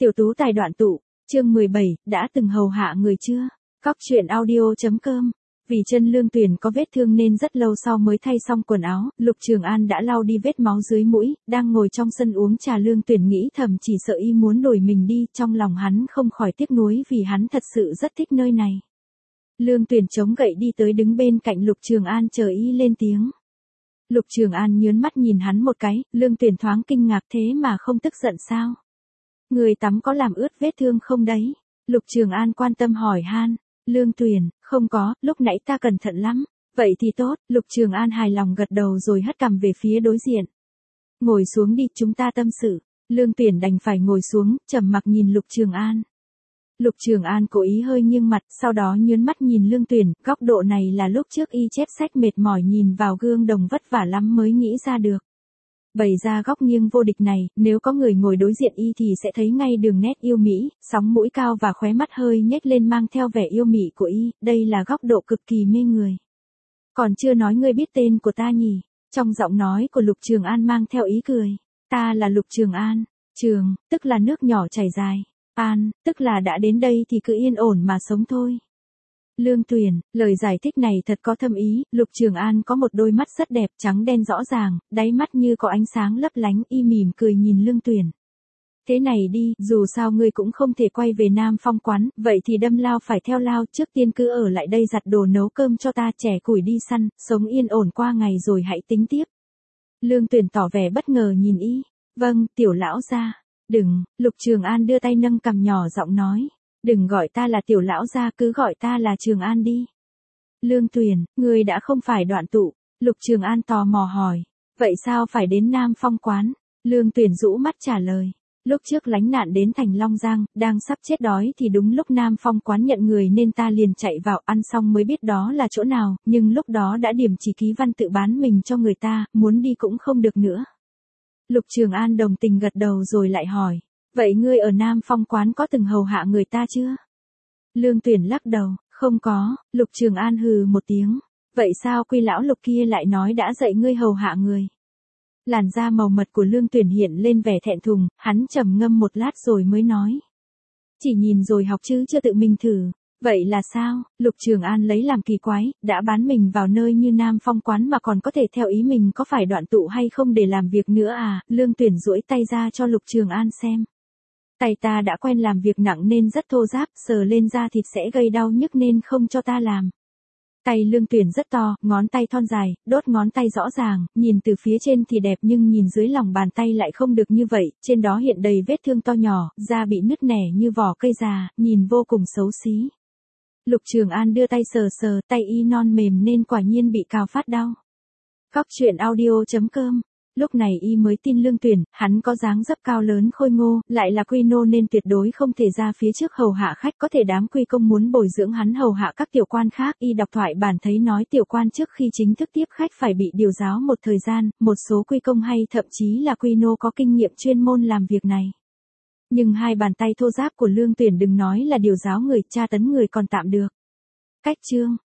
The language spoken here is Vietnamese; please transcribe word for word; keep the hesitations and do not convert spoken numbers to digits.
Tiểu tú tài đoạn tụ, chương mười bảy, đã từng hầu hạ người chưa? Cóc truyện audio.com. Vì chân Lương Tuyền có vết thương nên rất lâu sau mới thay xong quần áo, Lục Trường An đã lau đi vết máu dưới mũi, đang ngồi trong sân uống trà. Lương Tuyền nghĩ thầm chỉ sợ y muốn đuổi mình đi, trong lòng hắn không khỏi tiếc nuối vì hắn thật sự rất thích nơi này. Lương Tuyền chống gậy đi tới đứng bên cạnh Lục Trường An chờ y lên tiếng. Lục Trường An nhớn mắt nhìn hắn một cái, Lương Tuyền thoáng kinh ngạc thế mà không tức giận sao? Người tắm có làm ướt vết thương không đấy? Lục Trường An quan tâm hỏi han. Lương Tuyền, không có, lúc nãy ta cẩn thận lắm. Vậy thì tốt, Lục Trường An hài lòng gật đầu rồi hất cằm về phía đối diện. Ngồi xuống đi, chúng ta tâm sự. Lương Tuyền đành phải ngồi xuống, trầm mặc nhìn Lục Trường An. Lục Trường An cố ý hơi nghiêng mặt, sau đó nhớn mắt nhìn Lương Tuyền, góc độ này là lúc trước y chép sách mệt mỏi nhìn vào gương đồng vất vả lắm mới nghĩ ra được. Bày ra góc nghiêng vô địch này, nếu có người ngồi đối diện y thì sẽ thấy ngay đường nét yêu mỹ, sóng mũi cao và khóe mắt hơi nhếch lên mang theo vẻ yêu mị của y, đây là góc độ cực kỳ mê người. Còn chưa nói ngươi biết tên của ta nhỉ? Trong giọng nói của Lục Trường An mang theo ý cười. Ta là Lục Trường An, Trường, tức là nước nhỏ chảy dài, An, tức là đã đến đây thì cứ yên ổn mà sống thôi. Lương Tuyền, lời giải thích này thật có thâm ý, Lục Trường An có một đôi mắt rất đẹp, trắng đen rõ ràng, đáy mắt như có ánh sáng lấp lánh, y mỉm cười nhìn Lương Tuyền. Thế này đi, dù sao ngươi cũng không thể quay về Nam Phong quán, vậy thì đâm lao phải theo lao, trước tiên cứ ở lại đây giặt đồ nấu cơm cho ta, chẻ củi đi săn, sống yên ổn qua ngày rồi hãy tính tiếp. Lương Tuyền tỏ vẻ bất ngờ nhìn y. Vâng, tiểu lão gia. Đừng, Lục Trường An đưa tay nâng cằm nhỏ giọng nói. Đừng gọi ta là tiểu lão gia, cứ gọi ta là Trường An đi. Lương Tuyền, ngươi đã không phải đoạn tụ. Lục Trường An tò mò hỏi. Vậy sao phải đến Nam Phong quán? Lương Tuyền rũ mắt trả lời. Lúc trước lánh nạn đến thành Long Giang, đang sắp chết đói thì đúng lúc Nam Phong quán nhận người nên ta liền chạy vào, ăn xong mới biết đó là chỗ nào, nhưng lúc đó đã điểm chỉ ký văn tự bán mình cho người ta, muốn đi cũng không được nữa. Lục Trường An đồng tình gật đầu rồi lại hỏi. Vậy ngươi ở Nam Phong quán có từng hầu hạ người ta chưa? Lương Tuyền lắc đầu, không có. Lục Trường An hừ một tiếng. Vậy sao Quy lão Lục kia lại nói đã dạy ngươi hầu hạ người? Làn da màu mật của Lương Tuyền hiện lên vẻ thẹn thùng, hắn trầm ngâm một lát rồi mới nói. Chỉ nhìn rồi học chứ chưa tự mình thử. Vậy là sao? Lục Trường An lấy làm kỳ quái, đã bán mình vào nơi như Nam Phong quán mà còn có thể theo ý mình có phải đoạn tụ hay không để làm việc nữa à? Lương Tuyền duỗi tay ra cho Lục Trường An xem. Tay ta đã quen làm việc nặng nên rất thô ráp, sờ lên da thịt sẽ gây đau nhức nên không cho ta làm. Tay Lương Tuyền rất to, ngón tay thon dài, đốt ngón tay rõ ràng, nhìn từ phía trên thì đẹp nhưng nhìn dưới lòng bàn tay lại không được như vậy, trên đó hiện đầy vết thương to nhỏ, da bị nứt nẻ như vỏ cây già, nhìn vô cùng xấu xí. Lục Trường An đưa tay sờ sờ, tay y non mềm nên quả nhiên bị cào phát đau. Cóc truyện audio.com. Lúc này y mới tin Lương Tuyền, hắn có dáng dấp cao lớn khôi ngô, lại là quy nô nên tuyệt đối không thể ra phía trước hầu hạ khách, có thể đám quy công muốn bồi dưỡng hắn hầu hạ các tiểu quan khác. Y đọc thoại bản thấy nói tiểu quan trước khi chính thức tiếp khách phải bị điều giáo một thời gian, một số quy công hay thậm chí là quy nô có kinh nghiệm chuyên môn làm việc này. Nhưng hai bàn tay thô ráp của Lương Tuyền đừng nói là điều giáo người, tra tấn người còn tạm được. Cách chương.